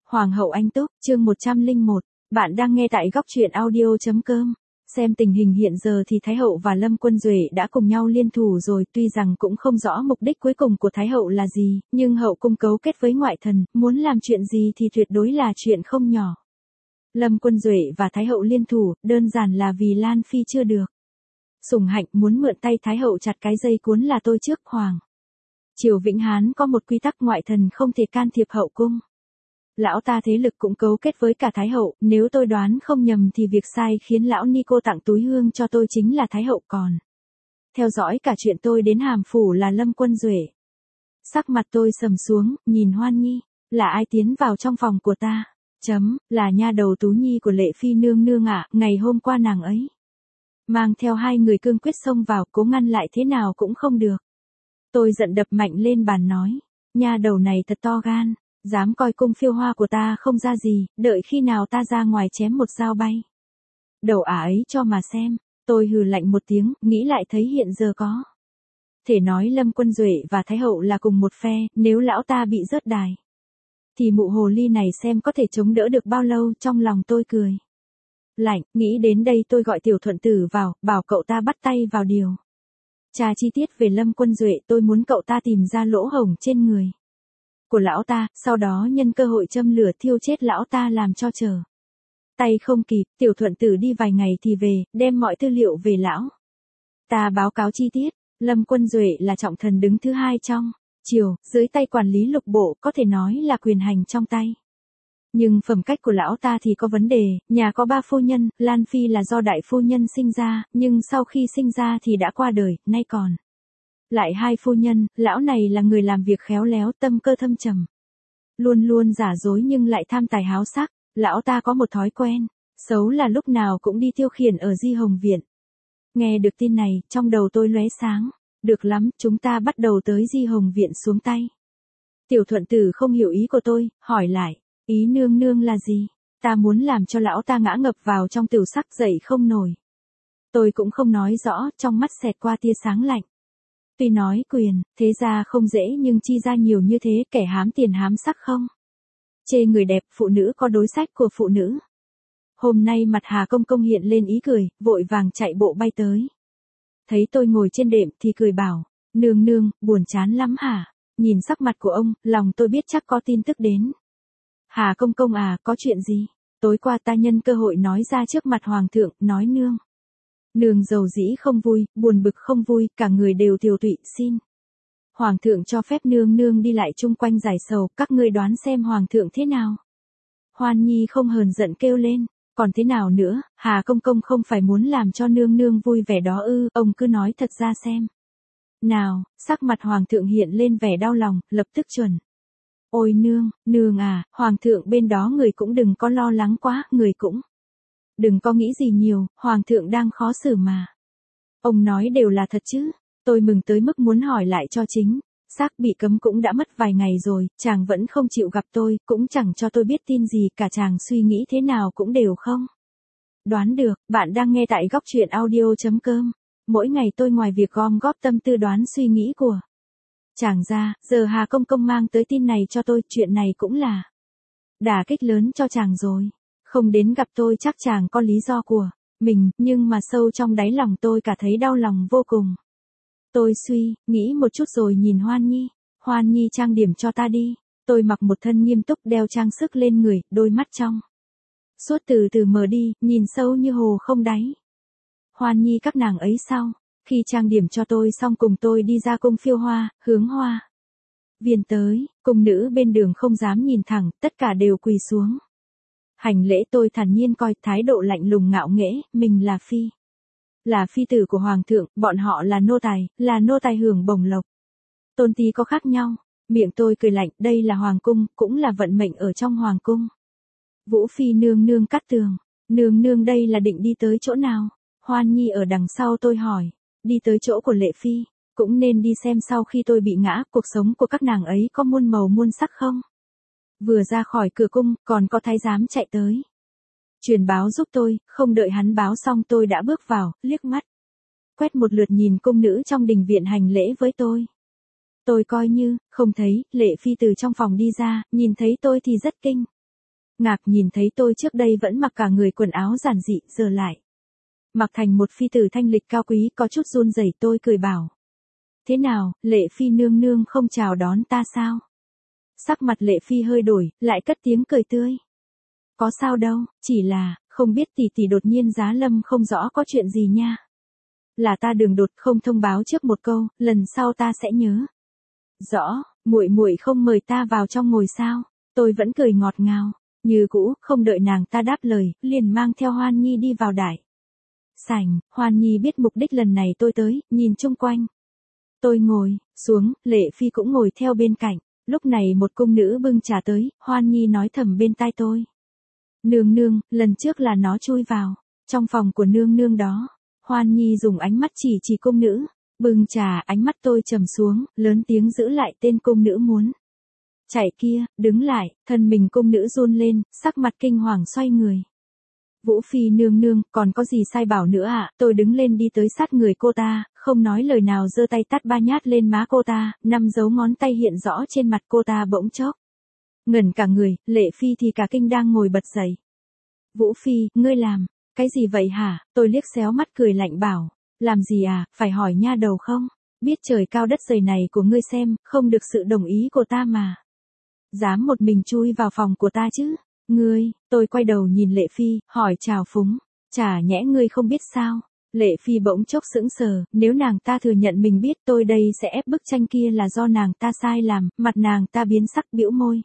Hoàng hậu Anh Túc, chương 101. Bạn đang nghe tại góc truyện audio.com. Xem tình hình hiện giờ thì Thái hậu và Lâm Quân Duệ đã cùng nhau liên thủ rồi, tuy rằng cũng không rõ mục đích cuối cùng của Thái hậu là gì, nhưng hậu cung cấu kết với ngoại thần, muốn làm chuyện gì thì tuyệt đối là chuyện không nhỏ. Lâm Quân Duệ và Thái hậu liên thủ, đơn giản là vì Lan Phi chưa được sủng hạnh, muốn mượn tay Thái hậu chặt cái dây cuốn là tôi trước Hoàng. Triều Vĩnh Hán có một quy tắc ngoại thần không thể can thiệp hậu cung. Lão ta thế lực cũng cấu kết với cả Thái hậu, nếu tôi đoán không nhầm thì việc sai khiến lão Nico tặng túi hương cho tôi chính là Thái hậu còn. Theo dõi cả chuyện tôi đến Hàm Phủ là Lâm Quân Duệ. Sắc mặt tôi sầm xuống, nhìn Hoan Nhi, là ai tiến vào trong phòng của ta? Là nha đầu Tú Nhi của Lệ Phi nương nương ạ, ngày hôm qua nàng ấy mang theo hai người cương quyết xông vào, cố ngăn lại thế nào cũng không được. Tôi giận đập mạnh lên bàn nói, nha đầu này thật to gan. Dám coi cung phiêu hoa của ta không ra gì, đợi khi nào ta ra ngoài chém một dao bay đầu ả ấy cho mà xem. Tôi hừ lạnh một tiếng, nghĩ lại thấy hiện giờ có thể nói Lâm Quân Duệ và Thái hậu là cùng một phe, nếu lão ta bị rớt đài thì mụ hồ ly này xem có thể chống đỡ được bao lâu. Trong lòng tôi cười lạnh, nghĩ đến đây tôi gọi Tiểu Thuận Tử vào, bảo cậu ta bắt tay vào điều tra chi tiết về Lâm Quân Duệ. Tôi muốn cậu ta tìm ra lỗ hổng trên người của lão ta, sau đó nhân cơ hội châm lửa thiêu chết lão ta làm cho trở tay không kịp. Tiểu Thuận Tử đi vài ngày thì về, đem mọi tư liệu về lão ta báo cáo chi tiết. Lâm Quân Duệ là trọng thần đứng thứ hai trong triều, dưới tay quản lý lục bộ, có thể nói là quyền hành trong tay. Nhưng phẩm cách của lão ta thì có vấn đề. Nhà có 3 phu nhân, Lan Phi là do đại phu nhân sinh ra, nhưng sau khi sinh ra thì đã qua đời, nay còn lại 2 phu nhân. Lão này là người làm việc khéo léo, tâm cơ thâm trầm, luôn luôn giả dối nhưng lại tham tài háo sắc. Lão ta có một thói quen xấu là lúc nào cũng đi tiêu khiển ở Di Hồng Viện. Nghe được tin này, trong đầu tôi lóe sáng. Được lắm, chúng ta bắt đầu tới Di Hồng Viện xuống tay. Tiểu Thuận Tử không hiểu ý của tôi, hỏi lại, ý nương nương là gì? Ta muốn làm cho lão ta ngã ngập vào trong tiểu sắc dậy không nổi. Tôi cũng không nói rõ, trong mắt xẹt qua tia sáng lạnh. Tuy nói quyền, thế ra không dễ nhưng chi ra nhiều như thế, kẻ hám tiền hám sắc không chê người đẹp, phụ nữ có đối sách của phụ nữ. Hôm nay mặt Hà Công Công hiện lên ý cười, vội vàng chạy bộ bay tới. Thấy tôi ngồi trên đệm thì cười bảo, nương nương, buồn chán lắm hả? Nhìn sắc mặt của ông, lòng tôi biết chắc có tin tức đến. Hà Công Công à, có chuyện gì? Tối qua ta nhân cơ hội nói ra trước mặt Hoàng thượng, nói nương giàu dĩ không vui, buồn bực không vui, cả người đều tiều tụy, xin Hoàng thượng cho phép nương nương đi lại chung quanh giải sầu, các ngươi đoán xem Hoàng thượng thế nào? Hoan Nhi không hờn giận kêu lên, còn thế nào nữa, Hà Công Công không phải muốn làm cho nương nương vui vẻ đó ư? Ông cứ nói thật ra xem nào. Sắc mặt Hoàng thượng hiện lên vẻ đau lòng, lập tức chuẩn. Ôi nương à, Hoàng thượng bên đó người cũng đừng có lo lắng quá, người cũng đừng có nghĩ gì nhiều, Hoàng thượng đang khó xử mà. Ông nói đều là thật chứ? Tôi mừng tới mức muốn hỏi lại cho chính xác. Bị cấm cũng đã mất vài ngày rồi, chàng vẫn không chịu gặp tôi, cũng chẳng cho tôi biết tin gì cả. Chàng suy nghĩ thế nào cũng đều không đoán được. Bạn đang nghe tại góc truyện audio.com. Mỗi ngày tôi ngoài việc gom góp tâm tư đoán suy nghĩ của chàng ra, giờ Hà Công Công mang tới tin này cho tôi, chuyện này cũng là đả kích lớn cho chàng rồi. Không đến gặp tôi chắc chàng có lý do của mình, nhưng mà sâu trong đáy lòng tôi cả thấy đau lòng vô cùng. Tôi suy nghĩ một chút rồi nhìn Hoan Nhi. Hoan Nhi trang điểm cho ta đi. Tôi mặc một thân nghiêm túc, đeo trang sức lên người, đôi mắt trong suốt từ từ mờ đi, nhìn sâu như hồ không đáy. Hoan Nhi các nàng ấy sao? Khi trang điểm cho tôi xong cùng tôi đi ra cung phiêu hoa, hướng hoa viên tới. Cung nữ bên đường không dám nhìn thẳng, tất cả đều quỳ xuống hành lễ. Tôi thản nhiên coi, thái độ lạnh lùng ngạo nghễ, mình là phi tử của Hoàng thượng, bọn họ là nô tài hưởng bổng lộc. Tôn ti có khác nhau. Miệng tôi cười lạnh, đây là Hoàng cung, cũng là vận mệnh ở trong Hoàng cung. Vũ Phi nương nương cắt tường. Nương đây là định đi tới chỗ nào? Hoan Nhi ở đằng sau tôi hỏi. Đi tới chỗ của Lệ Phi. Cũng nên đi xem sau khi tôi bị ngã, cuộc sống của các nàng ấy có muôn màu muôn sắc không? Vừa ra khỏi cửa cung, còn có thái giám chạy tới truyền báo giúp tôi. Không đợi hắn báo xong tôi đã bước vào, liếc mắt quét một lượt nhìn cung nữ trong đình viện hành lễ với tôi. Tôi coi như không thấy. Lệ Phi từ trong phòng đi ra, nhìn thấy tôi thì rất kinh ngạc nhìn thấy tôi trước đây vẫn mặc cả người quần áo giản dị, giờ lại mặc thành một phi tử thanh lịch cao quý, có chút run rẩy. Tôi cười bảo. Thế nào, Lệ Phi nương nương không chào đón ta sao? Sắc mặt Lệ Phi hơi đổi, lại cất tiếng cười tươi. Có sao đâu, chỉ là, không biết tỷ tỷ đột nhiên giá lâm không rõ có chuyện gì nha. Là ta đường đột không thông báo trước một câu, lần sau ta sẽ nhớ. Rõ, muội muội không mời ta vào trong ngồi sao? Tôi vẫn cười ngọt ngào, như cũ, không đợi nàng ta đáp lời, liền mang theo Hoan Nhi đi vào đại sảnh. Hoan Nhi biết mục đích lần này tôi tới, nhìn chung quanh. Tôi ngồi xuống, Lệ Phi cũng ngồi theo bên cạnh. Lúc này một cung nữ bưng trà tới, Hoan Nhi nói thầm bên tai tôi. Nương nương, lần trước là nó chui vào trong phòng của nương nương đó. Hoan Nhi dùng ánh mắt chỉ cung nữ bưng trà. Ánh mắt tôi trầm xuống, lớn tiếng giữ lại tên cung nữ muốn chạy kia. Đứng lại, thân mình cung nữ run lên, sắc mặt kinh hoàng xoay người. Vũ Phi nương nương, còn có gì sai bảo nữa ạ? Tôi đứng lên đi tới sát người cô ta, không nói lời nào giơ tay tát 3 nhát lên má cô ta, 5 dấu ngón tay hiện rõ trên mặt cô ta bỗng chốc ngẩn cả người. Lệ Phi thì cả kinh đang ngồi bật dậy. Vũ Phi, ngươi làm cái gì vậy hả? Tôi liếc xéo mắt cười lạnh bảo. Làm gì à, phải hỏi nha đầu không? Biết trời cao đất dày này của ngươi xem, không được sự đồng ý của ta mà. Dám một mình chui vào phòng của ta chứ? Ngươi, tôi quay đầu nhìn Lệ Phi, hỏi trào phúng. Chả nhẽ ngươi không biết sao? Lệ Phi bỗng chốc sững sờ, nếu nàng ta thừa nhận mình biết tôi đây sẽ ép bức tranh kia là do nàng ta sai làm, mặt nàng ta biến sắc bĩu môi.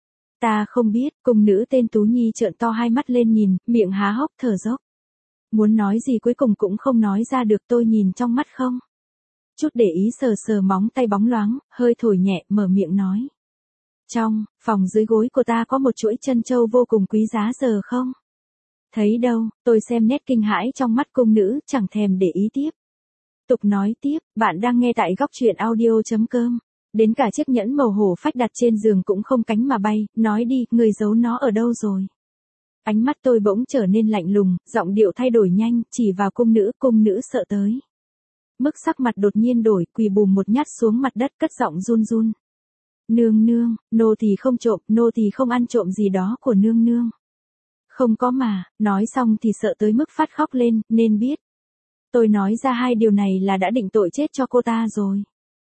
Ta không biết. Cung nữ tên Tú Nhi trợn to hai mắt lên nhìn, miệng há hốc thở dốc. Muốn nói gì cuối cùng cũng không nói ra được. Tôi nhìn trong mắt không chút để ý, sờ sờ móng tay bóng loáng, hơi thổi nhẹ, mở miệng nói. Trong phòng dưới gối của ta có một chuỗi chân châu vô cùng quý giá, giờ không thấy đâu. Tôi xem nét kinh hãi trong mắt cung nữ, chẳng thèm để ý tiếp. Tục nói tiếp, bạn đang nghe tại góc truyện audio.com. Đến cả chiếc nhẫn màu hổ phách đặt trên giường cũng không cánh mà bay, nói đi, người giấu nó ở đâu rồi? Ánh mắt tôi bỗng trở nên lạnh lùng, giọng điệu thay đổi nhanh, chỉ vào cung nữ sợ tới mức sắc mặt đột nhiên đổi, quỳ bùm một nhát xuống mặt đất, cất giọng run run. Nương nương, nô tỳ không trộm, nô tỳ không ăn trộm gì đó của nương nương. Không có mà. Nói xong thì sợ tới mức phát khóc lên, nên biết. Tôi nói ra hai điều này là đã định tội chết cho cô ta rồi.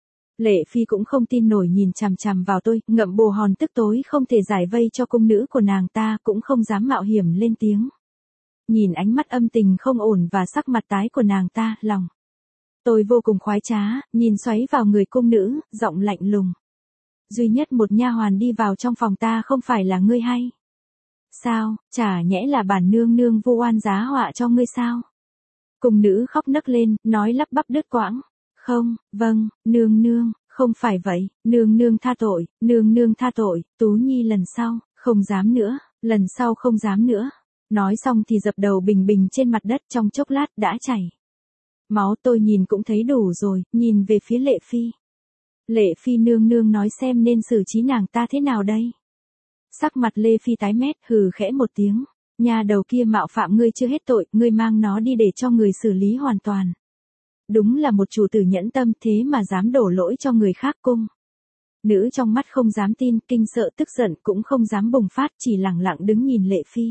Lệ Phi cũng không tin nổi nhìn chằm chằm vào tôi, ngậm bồ hòn tức tối không thể giải vây cho cung nữ của nàng ta, cũng không dám mạo hiểm lên tiếng. Nhìn ánh mắt âm tình không ổn và sắc mặt tái của nàng ta, lòng tôi vô cùng khoái trá, nhìn xoáy vào người cung nữ, giọng lạnh lùng. Duy nhất một nha hoàn đi vào trong phòng ta không phải là ngươi hay sao? Chả nhẽ là bản nương nương vu oan giá họa cho ngươi sao? Cung nữ khóc nấc lên, nói lắp bắp đứt quãng. Không, vâng, nương nương, không phải vậy, nương nương tha tội, nương nương tha tội. Tú Nhi lần sau, không dám nữa, lần sau không dám nữa. Nói xong thì dập đầu bình bình trên mặt đất, trong chốc lát đã chảy máu. Tôi nhìn cũng thấy đủ rồi, nhìn về phía Lệ Phi. Lệ Phi nương nương nói xem nên xử trí nàng ta thế nào đây? Sắc mặt Lê Phi tái mét, hừ khẽ một tiếng. Nhà đầu kia mạo phạm ngươi chưa hết tội, ngươi mang nó đi để cho người xử lý hoàn toàn. Đúng là một chủ tử nhẫn tâm, thế mà dám đổ lỗi cho người khác. Cung nữ trong mắt không dám tin, kinh sợ tức giận, cũng không dám bùng phát, chỉ lẳng lặng đứng nhìn Lệ Phi.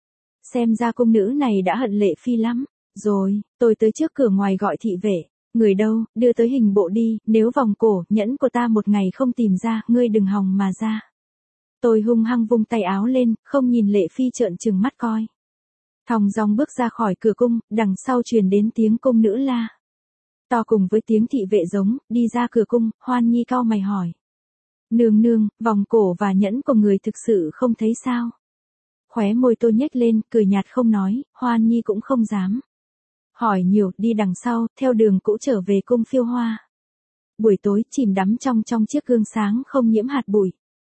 Xem ra cung nữ này đã hận Lệ Phi lắm. Rồi, tôi tới trước cửa ngoài gọi thị vệ. Người đâu, đưa tới hình bộ đi, nếu vòng cổ, nhẫn của ta một ngày không tìm ra, ngươi đừng hòng mà ra. Tôi hung hăng vung tay áo lên, không nhìn Lệ Phi trợn trừng mắt coi. Thong dong bước ra khỏi cửa cung, đằng sau truyền đến tiếng cung nữ la to cùng với tiếng thị vệ giống, đi ra cửa cung. Hoan Nhi cau mày hỏi. Nương nương, vòng cổ và nhẫn của người thực sự không thấy sao? Khóe môi tôi nhếch lên, cười nhạt không nói. Hoan Nhi cũng không dám hỏi nhiều, đi đằng sau, theo đường cũ trở về cung Phiêu Hoa. Buổi tối, chìm đắm trong chiếc gương sáng không nhiễm hạt bụi.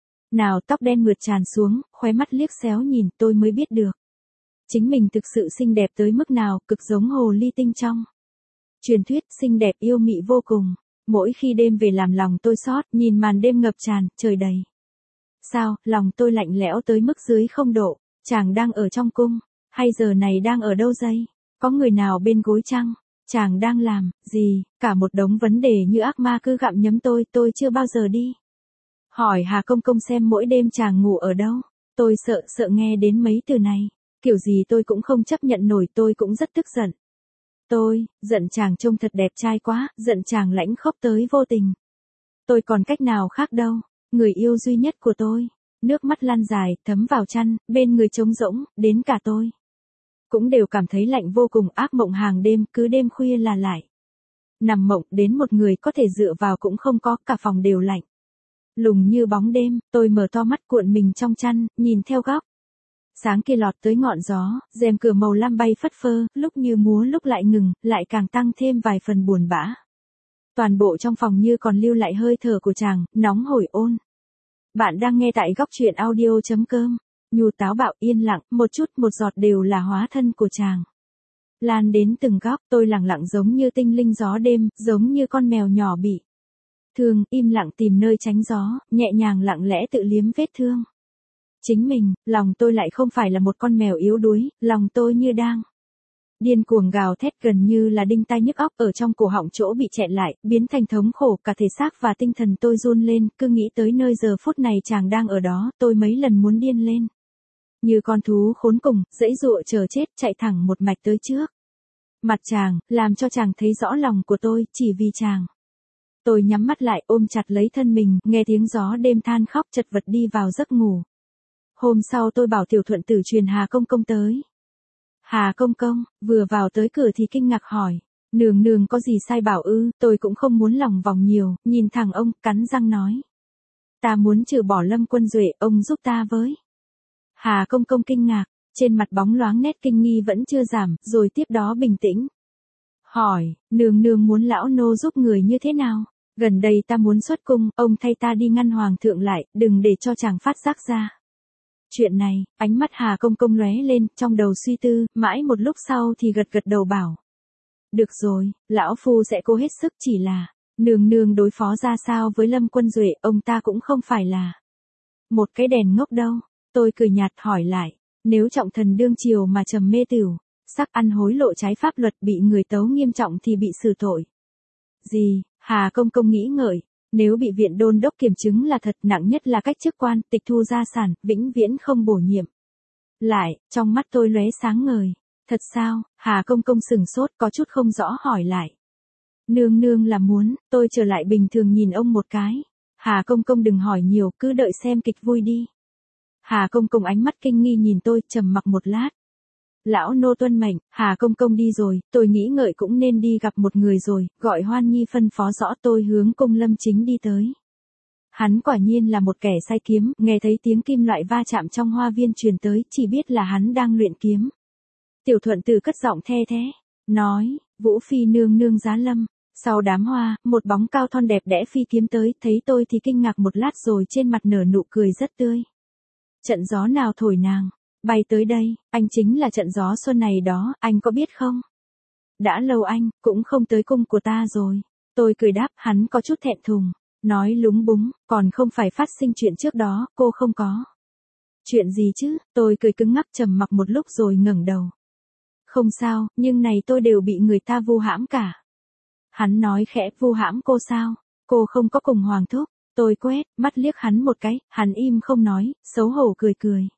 Nào tóc đen mượt tràn xuống, khóe mắt liếc xéo nhìn, tôi mới biết được. Chính mình thực sự xinh đẹp tới mức nào, cực giống hồ ly tinh trong truyền thuyết, xinh đẹp yêu mị vô cùng. Mỗi khi đêm về làm lòng tôi xót, nhìn màn đêm ngập tràn, trời đầy sao, lòng tôi lạnh lẽo tới mức dưới 0 độ. Chàng đang ở trong cung, hay giờ này đang ở đâu đây? Có người nào bên gối chăng? Chàng đang làm gì? Cả một đống vấn đề như ác ma cứ gặm nhấm tôi chưa bao giờ đi hỏi Hà Công Công xem mỗi đêm chàng ngủ ở đâu. Tôi sợ nghe đến mấy từ này. Kiểu gì tôi cũng không chấp nhận nổi, tôi cũng rất tức giận. Tôi, giận chàng trông thật đẹp trai quá, giận chàng lãnh khốc tới vô tình. Tôi còn cách nào khác đâu, người yêu duy nhất của tôi. Nước mắt lan dài, thấm vào chăn, bên người trống rỗng, đến cả tôi cũng đều cảm thấy lạnh vô cùng, ác mộng hàng đêm, cứ đêm khuya là lại. Nằm mộng đến một người có thể dựa vào cũng không có, cả phòng đều lạnh. Lùng như bóng đêm, tôi mở to mắt cuộn mình trong chăn, nhìn theo góc. Sáng kia lọt tới ngọn gió, rèm cửa màu lam bay phất phơ, lúc như múa lúc lại ngừng, lại càng tăng thêm vài phần buồn bã. Toàn bộ trong phòng như còn lưu lại hơi thở của chàng, nóng hổi ôn. Bạn đang nghe tại góc truyện audio.com. Nhu táo bạo yên lặng, một chút một giọt đều là hóa thân của chàng. Lan đến từng góc, tôi lặng lặng giống như tinh linh gió đêm, giống như con mèo nhỏ bị thương, im lặng tìm nơi tránh gió, nhẹ nhàng lặng lẽ tự liếm vết thương. Chính mình, lòng tôi lại không phải là một con mèo yếu đuối, lòng tôi như đang điên cuồng gào thét, gần như là đinh tai nhức óc, ở trong cổ họng chỗ bị chẹn lại, biến thành thống khổ, cả thể xác và tinh thần tôi run lên, cứ nghĩ tới nơi giờ phút này chàng đang ở đó, tôi mấy lần muốn điên lên. Như con thú khốn cùng, giãy giụa chờ chết, chạy thẳng một mạch tới trước mặt chàng, làm cho chàng thấy rõ lòng của tôi, chỉ vì chàng. Tôi nhắm mắt lại, ôm chặt lấy thân mình, nghe tiếng gió đêm than khóc, chật vật đi vào giấc ngủ. Hôm sau tôi bảo Tiểu Thuận Tử truyền Hà Công Công tới. Hà Công Công, vừa vào tới cửa thì kinh ngạc hỏi. Nương nương có gì sai bảo ư? Tôi cũng không muốn lòng vòng nhiều, nhìn thẳng ông, cắn răng nói. Ta muốn trừ bỏ Lâm Quân Duệ, ông giúp ta với. Hà Công Công kinh ngạc, trên mặt bóng loáng nét kinh nghi vẫn chưa giảm, rồi tiếp đó bình tĩnh. Hỏi, nương nương muốn lão nô giúp người như thế nào? Gần đây ta muốn xuất cung, ông thay ta đi ngăn hoàng thượng lại, đừng để cho chàng phát giác ra. Chuyện này, ánh mắt Hà Công Công lóe lên, trong đầu suy tư, mãi một lúc sau thì gật gật đầu bảo. Được rồi, lão phu sẽ cố hết sức, chỉ là, nương nương đối phó ra sao với Lâm Quân Duệ, ông ta cũng không phải là một cái đèn ngốc đâu. Tôi cười nhạt hỏi lại, nếu trọng thần đương triều mà trầm mê tửu, sắc ăn hối lộ trái pháp luật bị người tấu nghiêm trọng thì bị xử tội. Gì? Hà Công Công nghĩ ngợi. Nếu bị viện đôn đốc kiểm chứng là thật, nặng nhất là cách chức quan, tịch thu gia sản, vĩnh viễn không bổ nhiệm. Lại, trong mắt tôi lóe sáng ngời. Thật sao? Hà Công Công sửng sốt, có chút không rõ hỏi lại. Nương nương là muốn, tôi trở lại bình thường nhìn ông một cái. Hà Công Công đừng hỏi nhiều, cứ đợi xem kịch vui đi. Hà Công Công ánh mắt kinh nghi nhìn tôi, trầm mặc một lát. Lão nô tuân mệnh, Hà Công Công đi rồi, tôi nghĩ ngợi cũng nên đi gặp một người rồi, gọi Hoan Nhi phân phó rõ, tôi hướng cung Lâm Chính đi tới. Hắn quả nhiên là một kẻ sai kiếm, nghe thấy tiếng kim loại va chạm trong hoa viên truyền tới, chỉ biết là hắn đang luyện kiếm. Tiểu Thuận Tử cất giọng the thế, nói, Vũ Phi nương nương giá lâm. Sau đám hoa, một bóng cao thon đẹp đẽ phi kiếm tới, thấy tôi thì kinh ngạc một lát rồi trên mặt nở nụ cười rất tươi. Trận gió nào thổi nàng bay tới đây, anh chính là trận gió xuân này đó, anh có biết không? Đã lâu anh, cũng không tới cung của ta rồi. Tôi cười đáp, hắn có chút thẹn thùng, nói lúng búng, còn không phải phát sinh chuyện trước đó, cô không có. Chuyện gì chứ? Tôi cười cứng ngắc trầm mặc một lúc rồi ngẩng đầu. Không sao, nhưng này tôi đều bị người ta vu hãm cả. Hắn nói khẽ, vu hãm cô sao? Cô không có cùng hoàng thúc. Tôi quét, mắt liếc hắn một cái, hắn im không nói, xấu hổ cười cười.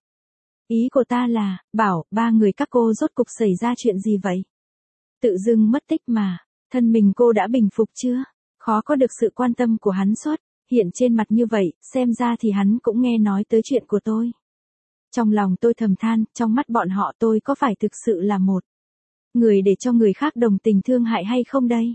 Ý của ta là, bảo, ba người các cô rốt cục xảy ra chuyện gì vậy? Tự dưng mất tích mà, thân mình cô đã bình phục chưa? Khó có được sự quan tâm của hắn xuất, hiện trên mặt như vậy, xem ra thì hắn cũng nghe nói tới chuyện của tôi. Trong lòng tôi thầm than, trong mắt bọn họ tôi có phải thực sự là một người để cho người khác đồng tình thương hại hay không đây?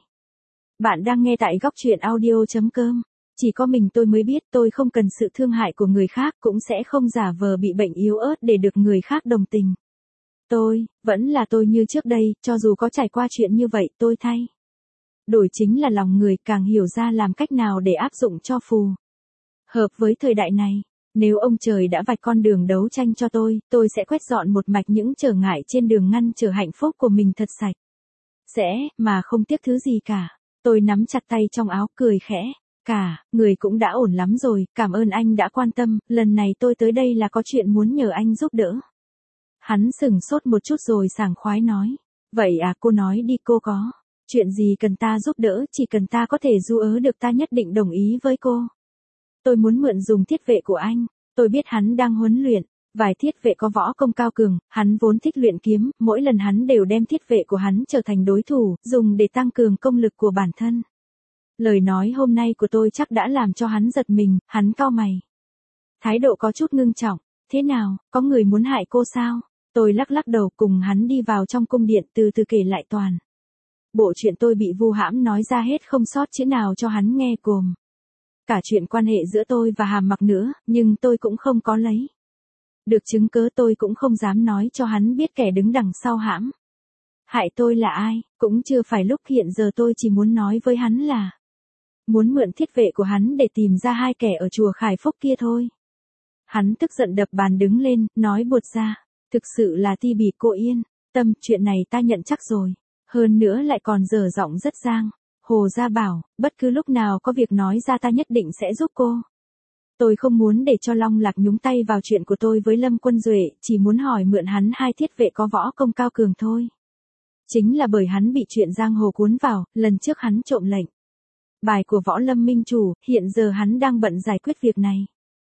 Bạn đang nghe tại góc truyện audio.com. Chỉ có mình tôi mới biết, tôi không cần sự thương hại của người khác, cũng sẽ không giả vờ bị bệnh yếu ớt để được người khác đồng tình. Tôi, vẫn là tôi như trước đây, cho dù có trải qua chuyện như vậy, tôi thay đổi chính là lòng người, càng hiểu ra làm cách nào để áp dụng cho phù hợp với thời đại này. Nếu ông trời đã vạch con đường đấu tranh cho tôi sẽ quét dọn một mạch những trở ngại trên đường, ngăn trở hạnh phúc của mình thật sạch sẽ, mà không tiếc thứ gì cả. Tôi nắm chặt tay trong áo cười khẽ. Người cũng đã ổn lắm rồi, cảm ơn anh đã quan tâm, lần này tôi tới đây là có chuyện muốn nhờ anh giúp đỡ. Hắn sửng sốt một chút rồi sảng khoái nói. Vậy à, cô nói đi, cô có chuyện gì cần ta giúp đỡ, chỉ cần ta có thể du ớ được ta nhất định đồng ý với cô. Tôi muốn mượn dùng thiết vệ của anh, tôi biết hắn đang huấn luyện, Vài thiết vệ có võ công cao cường, hắn vốn thích luyện kiếm, mỗi lần hắn đều đem thiết vệ của hắn trở thành đối thủ, dùng để tăng cường công lực của bản thân. Lời nói hôm nay của tôi chắc đã làm cho hắn giật mình, hắn cau mày. Thái độ có chút ngưng trọng, thế nào, có người muốn hại cô sao? Tôi lắc lắc đầu cùng hắn đi vào trong cung điện từ từ kể lại toàn. Bộ chuyện tôi bị vu hãm nói ra hết không sót chữ nào cho hắn nghe gồm. Cả chuyện quan hệ giữa tôi và Hàm Mặc nữa, nhưng tôi cũng không có lấy được chứng cớ, tôi cũng không dám nói cho hắn biết kẻ đứng đằng sau hãm hại tôi là ai, cũng chưa phải lúc. Hiện giờ tôi chỉ muốn nói với hắn là muốn mượn thiết vệ của hắn để tìm ra hai kẻ ở chùa Khải Phúc kia thôi. Hắn tức giận đập bàn đứng lên, nói buột ra, thực sự là Ti Bỉ cô yên tâm, chuyện này ta nhận chắc rồi, hơn nữa lại còn dở giọng rất giang. Hồ Gia bảo, bất cứ lúc nào có việc nói ra ta nhất định sẽ giúp cô. Tôi không muốn để cho Long Lạc nhúng tay vào chuyện của tôi với Lâm Quân Duệ, chỉ muốn hỏi mượn hắn hai thiết vệ có võ công cao cường thôi. Chính là bởi hắn bị chuyện giang hồ cuốn vào, lần trước hắn trộm lệnh bài của Võ Lâm Minh Chủ, hiện giờ hắn đang bận giải quyết việc này.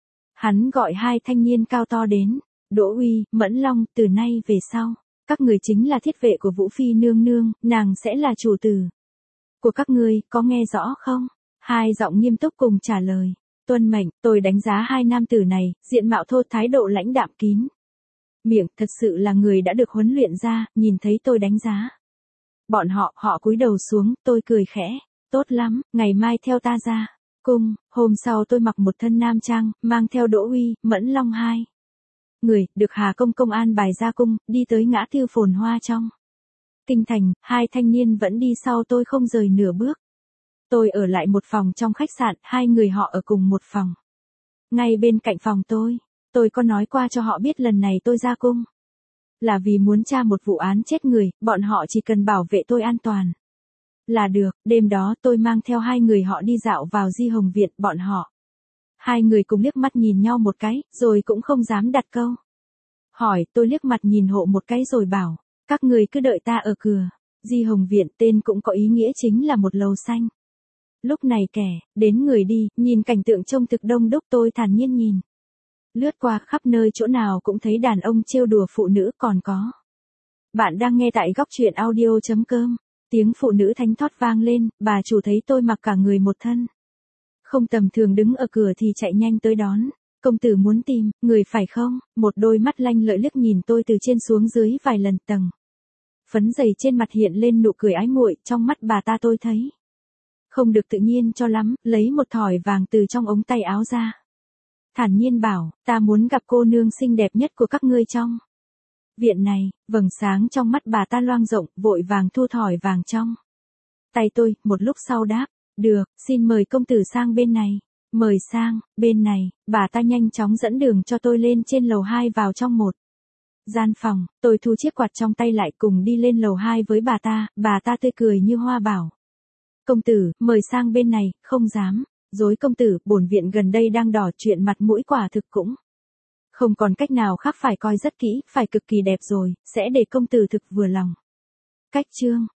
Hắn gọi hai thanh niên cao to đến, Đỗ Uy, Mẫn Long, từ nay về sau, các người chính là thiết vệ của Vũ Phi nương nương, nàng sẽ là chủ tử của các ngươi, có nghe rõ không? Hai giọng nghiêm túc cùng trả lời. Tuân mệnh. Tôi đánh giá hai nam tử này, diện mạo thô, thái độ lãnh đạm kín miệng, thật sự là người đã được huấn luyện ra. Nhìn thấy tôi đánh giá bọn họ cúi đầu xuống. Tôi cười khẽ, tốt lắm, ngày mai theo ta ra cung. Hôm sau tôi mặc một thân nam trang, mang theo Đỗ Uy, Mẫn Long hai người, được Hà Công công an bài ra cung, đi tới ngã tư phồn hoa trong kinh thành. Hai thanh niên vẫn đi sau tôi không rời nửa bước. Tôi ở lại một phòng trong khách sạn, hai người họ ở cùng một phòng. Ngay bên cạnh phòng tôi có nói qua cho họ biết lần này tôi ra cung là vì muốn tra một vụ án chết người, bọn họ chỉ cần bảo vệ tôi an toàn là được. Đêm đó tôi mang theo hai người họ đi dạo vào Di Hồng Viện, bọn họ hai người cùng liếc mắt nhìn nhau một cái, rồi cũng không dám đặt câu hỏi. Tôi liếc mặt nhìn hộ một cái rồi bảo, các người cứ đợi ta ở cửa. Di Hồng Viện tên cũng có ý nghĩa, chính là một lầu xanh. Lúc này kẻ đến người đi, nhìn cảnh tượng trông thực đông đúc. Tôi thản nhiên nhìn lướt qua, khắp nơi chỗ nào cũng thấy đàn ông trêu đùa phụ nữ, còn có. Bạn đang nghe tại góc truyện audio.com. Tiếng phụ nữ thánh thót vang lên, bà chủ thấy tôi mặc cả người một thân không tầm thường đứng ở cửa thì chạy nhanh tới đón. Công tử muốn tìm người phải không? Một đôi mắt lanh lợi liếc nhìn tôi từ trên xuống dưới vài lần. Tầng phấn dày trên mặt hiện lên nụ cười ái muội. Trong mắt bà ta tôi thấy không được tự nhiên cho lắm, lấy một thỏi vàng từ trong ống tay áo ra. Thản nhiên bảo, ta muốn gặp cô nương xinh đẹp nhất của các ngươi trong viện này. Vầng sáng trong mắt bà ta loang rộng, vội vàng thu thỏi vàng trong tay tôi. Một lúc sau đáp, được, xin mời công tử sang bên này. Mời sang bên này. Bà ta nhanh chóng dẫn đường cho tôi lên trên lầu 2 vào trong một gian phòng. Tôi thu chiếc quạt trong tay lại cùng đi lên lầu 2 với bà ta. Bà ta tươi cười như hoa bảo, công tử, mời sang bên này. Không dám dối công tử, bổn viện gần đây đang đỏ, chuyện mặt mũi quả thực cũng không còn cách nào khác, phải coi rất kỹ, phải cực kỳ đẹp rồi, sẽ để công tử thực vừa lòng. Cách chương